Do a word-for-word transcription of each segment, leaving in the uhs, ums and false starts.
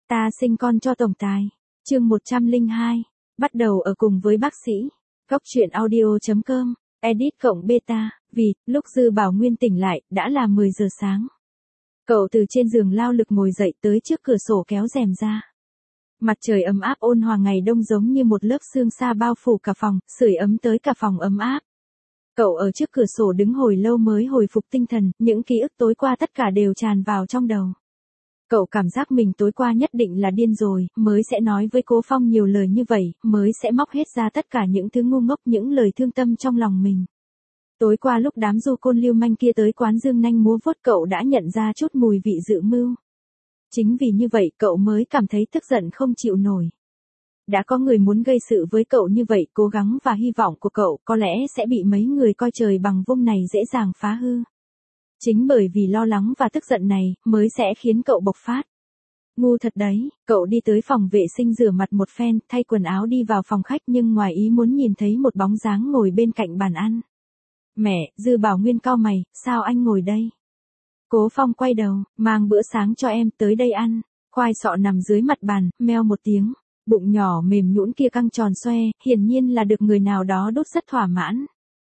Ta sinh con cho tổng tài. Chương một trăm lẻ hai. Bắt đầu ở cùng với bác sĩ. Góc truyện audio chấm com. Edit cộng beta. Vì, lúc Dư Bảo Nguyên tỉnh lại, đã là mười giờ sáng. Cậu từ trên giường lao lực ngồi dậy tới trước cửa sổ kéo rèm ra. Mặt trời ấm áp ôn hòa ngày đông giống như một lớp sương sa bao phủ cả phòng, sưởi ấm tới cả phòng ấm áp. Cậu ở trước cửa sổ đứng hồi lâu mới hồi phục tinh thần, những ký ức tối qua tất cả đều tràn vào trong đầu. Cậu cảm giác mình tối qua nhất định là điên rồi, mới sẽ nói với Cố Phong nhiều lời như vậy, mới sẽ móc hết ra tất cả những thứ ngu ngốc, những lời thương tâm trong lòng mình. Tối qua lúc đám du côn lưu manh kia tới quán dương nanh múa vuốt cậu đã nhận ra chút mùi vị dự mưu. Chính vì như vậy cậu mới cảm thấy tức giận không chịu nổi. Đã có người muốn gây sự với cậu như vậy, cố gắng và hy vọng của cậu có lẽ sẽ bị mấy người coi trời bằng vung này dễ dàng phá hư. Chính bởi vì lo lắng và tức giận này, mới sẽ khiến cậu bộc phát. Ngu thật đấy, cậu đi tới phòng vệ sinh rửa mặt một phen, thay quần áo đi vào phòng khách nhưng ngoài ý muốn nhìn thấy một bóng dáng ngồi bên cạnh bàn ăn. Mẹ, Dư Bảo Nguyên cau mày, sao anh ngồi đây? Cố Phong quay đầu, mang bữa sáng cho em, tới đây ăn. Khoai sọ nằm dưới mặt bàn, meo một tiếng. Bụng nhỏ mềm nhũn kia căng tròn xoe, hiển nhiên là được người nào đó đút rất thỏa mãn.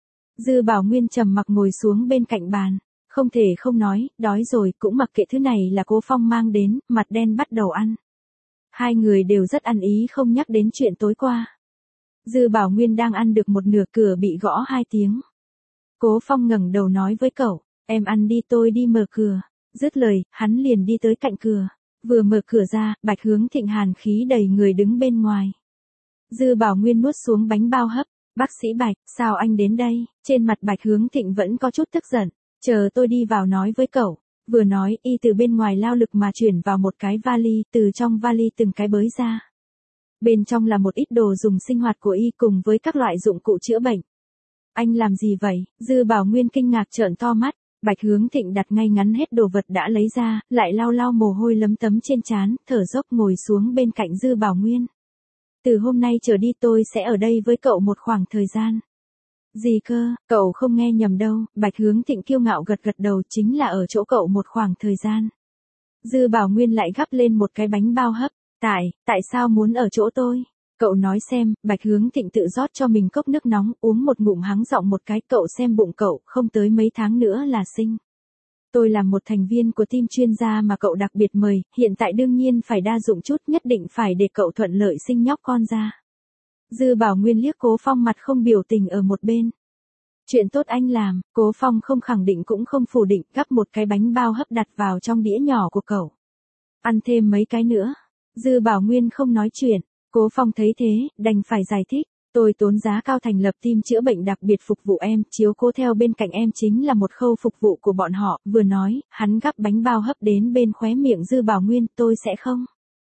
Dư Bảo Nguyên trầm mặc ngồi xuống bên cạnh bàn. Không thể không nói, đói rồi, cũng mặc kệ thứ này là Cố Phong mang đến, mặt đen bắt đầu ăn. Hai người đều rất ăn ý không nhắc đến chuyện tối qua. Dư Bảo Nguyên đang ăn được một nửa, cửa bị gõ hai tiếng. Cố Phong ngẩng đầu nói với cậu, em ăn đi tôi đi mở cửa. Dứt lời, hắn liền đi tới cạnh cửa. Vừa mở cửa ra, Bạch Hướng Thịnh hàn khí đầy người đứng bên ngoài. Dư Bảo Nguyên nuốt xuống bánh bao hấp. Bác sĩ Bạch, sao anh đến đây? Trên mặt Bạch Hướng Thịnh vẫn có chút tức giận. Chờ tôi đi vào nói với cậu. Vừa nói, y từ bên ngoài lao lực mà chuyển vào một cái vali, từ trong vali từng cái bới ra. Bên trong là một ít đồ dùng sinh hoạt của y cùng với các loại dụng cụ chữa bệnh. Anh làm gì vậy? Dư Bảo Nguyên kinh ngạc trợn to mắt. Bạch Hướng Thịnh đặt ngay ngắn hết đồ vật đã lấy ra, lại lau lau mồ hôi lấm tấm trên trán, thở dốc ngồi xuống bên cạnh Dư Bảo Nguyên. Từ hôm nay trở đi tôi sẽ ở đây với cậu một khoảng thời gian. Gì cơ, cậu không nghe nhầm đâu, Bạch Hướng Thịnh kiêu ngạo gật gật đầu, chính là ở chỗ cậu một khoảng thời gian. Dư Bảo Nguyên lại gắp lên một cái bánh bao hấp. Tại, tại sao muốn ở chỗ tôi? Cậu nói xem, Bạch Hướng Thịnh tự rót cho mình cốc nước nóng, uống một ngụm hắng giọng một cái, cậu xem bụng cậu, không tới mấy tháng nữa là sinh. Tôi là một thành viên của team chuyên gia mà cậu đặc biệt mời, hiện tại đương nhiên phải đa dụng chút, nhất định phải để cậu thuận lợi sinh nhóc con ra. Dư Bảo Nguyên liếc Cố Phong mặt không biểu tình ở một bên. Chuyện tốt anh làm, Cố Phong không khẳng định cũng không phủ định, gắp một cái bánh bao hấp đặt vào trong đĩa nhỏ của cậu. Ăn thêm mấy cái nữa. Dư Bảo Nguyên không nói chuyện. Cố Phong thấy thế, đành phải giải thích. Tôi tốn giá cao thành lập team chữa bệnh đặc biệt phục vụ em, chiếu cố theo bên cạnh em chính là một khâu phục vụ của bọn họ. Vừa nói, hắn gắp bánh bao hấp đến bên khóe miệng Dư Bảo Nguyên, tôi sẽ không.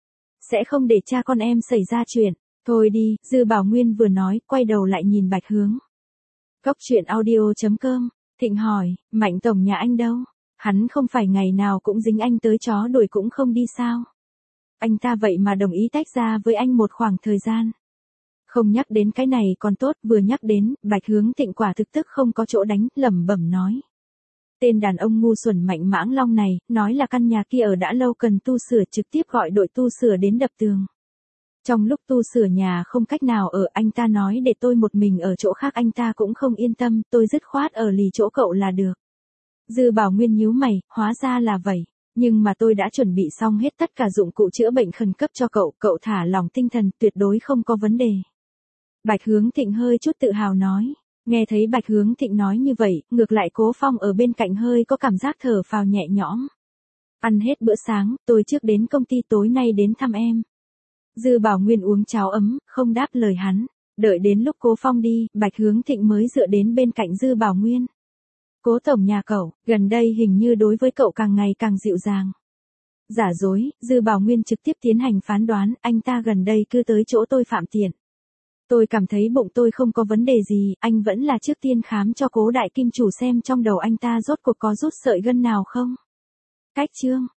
Sẽ không để cha con em xảy ra chuyện. Thôi đi, Dư Bảo Nguyên vừa nói, quay đầu lại nhìn Bạch Hướng. Góc truyện audio chấm com. Thịnh hỏi, Mạnh tổng nhà anh đâu? Hắn không phải ngày nào cũng dính anh tới chó đuổi cũng không đi sao? Anh ta vậy mà đồng ý tách ra với anh một khoảng thời gian. Không nhắc đến cái này còn tốt, vừa nhắc đến, Bạch Hướng Thịnh quả thực tức không có chỗ đánh, lẩm bẩm nói. Tên đàn ông ngu xuẩn Mạnh Mãng Long này, nói là căn nhà kia ở đã lâu cần tu sửa, trực tiếp gọi đội tu sửa đến đập tường. Trong lúc tu sửa nhà không cách nào ở, anh ta nói để tôi một mình ở chỗ khác, anh ta cũng không yên tâm, tôi dứt khoát ở lì chỗ cậu là được. Dư Bảo Nguyên nhíu mày, hóa ra là vậy. Nhưng mà tôi đã chuẩn bị xong hết tất cả dụng cụ chữa bệnh khẩn cấp cho cậu, cậu thả lòng tinh thần, tuyệt đối không có vấn đề. Bạch Hướng Thịnh hơi chút tự hào nói. Nghe thấy Bạch Hướng Thịnh nói như vậy, ngược lại Cố Phong ở bên cạnh hơi có cảm giác thở phào nhẹ nhõm. Ăn hết bữa sáng, tôi trước đến công ty tối nay đến thăm em. Dư Bảo Nguyên uống cháo ấm, không đáp lời hắn. Đợi đến lúc Cố Phong đi, Bạch Hướng Thịnh mới dựa đến bên cạnh Dư Bảo Nguyên. Cố tổng nhà cậu, gần đây hình như đối với cậu càng ngày càng dịu dàng. Giả dối, Dư Bảo Nguyên trực tiếp tiến hành phán đoán, anh ta gần đây cứ tới chỗ tôi phạm tiện. Tôi cảm thấy bụng tôi không có vấn đề gì, anh vẫn là trước tiên khám cho Cố đại kim chủ xem trong đầu anh ta rốt cuộc có rút sợi gân nào không. Cách chương.